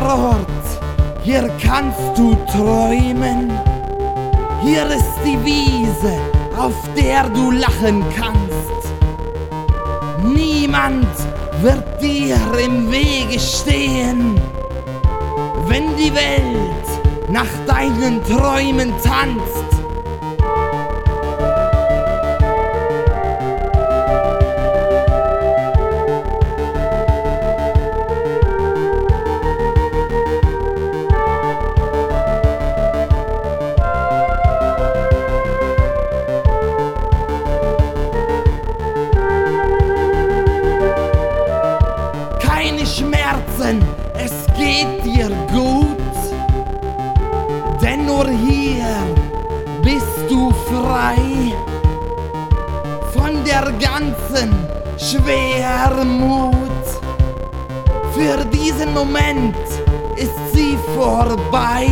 Ort, hier kannst du träumen. Hier ist die Wiese, auf der du lachen kannst. Niemand wird dir im Wege stehen, wenn die Welt nach deinen Träumen tanzt. Schmerzen, es geht dir gut, denn nur hier bist du frei von der ganzen Schwermut. Für diesen Moment ist sie vorbei.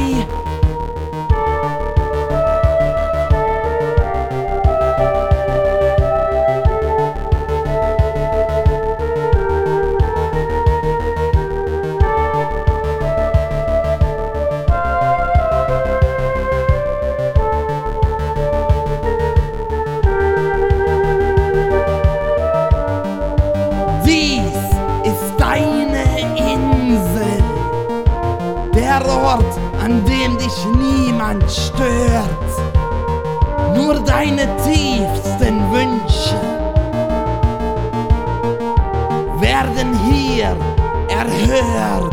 Der Ort, an dem dich niemand stört. Nur deine tiefsten Wünsche werden hier erhört.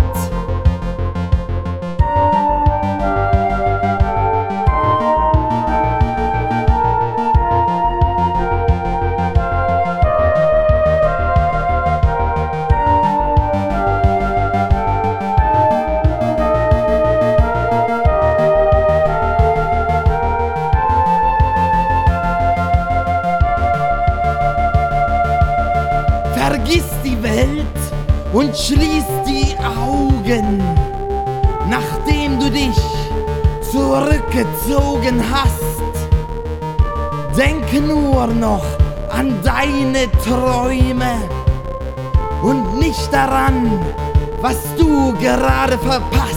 Vergiss die Welt und schließ die Augen, nachdem du dich zurückgezogen hast. Denk nur noch an deine Träume und nicht daran, was du gerade verpasst.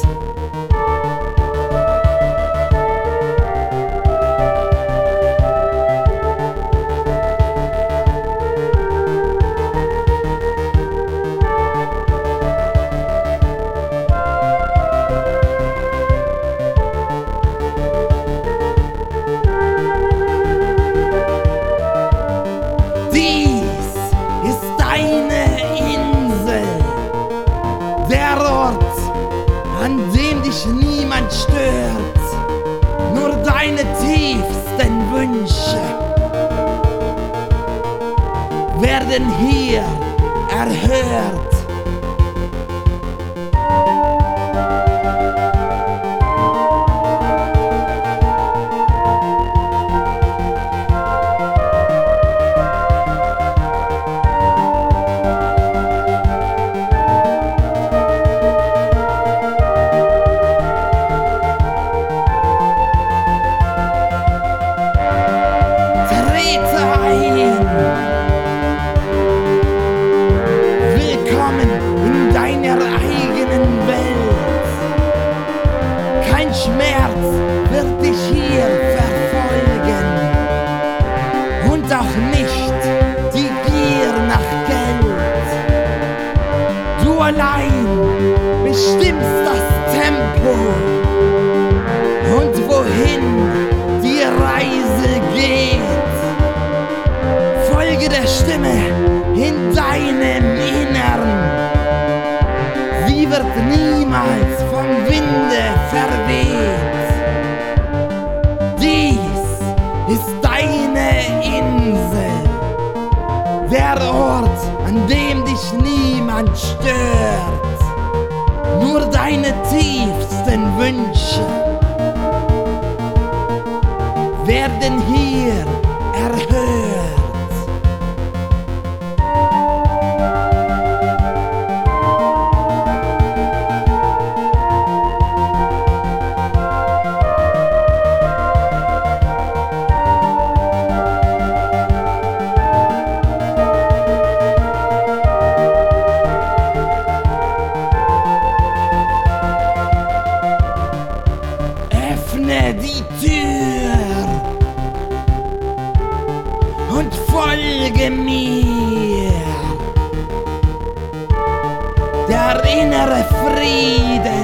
Der Ort, an dem dich niemand stört, nur deine tiefsten Wünsche werden hier erhört. Willkommen in deiner eigenen Welt. Kein Schmerz wird dich hier verfolgen und auch nicht die Gier nach Geld. Du allein bestimmst das Tempo und wohin die Reise geht. Folge der Stimme in deinem Innern. Sie wird niemals vom Winde verweht. Dies ist deine Insel, der Ort, an dem dich niemand stört. Nur deine tiefsten Wünsche werden hier erhört. die Tür und folge mir. Der innere Frieden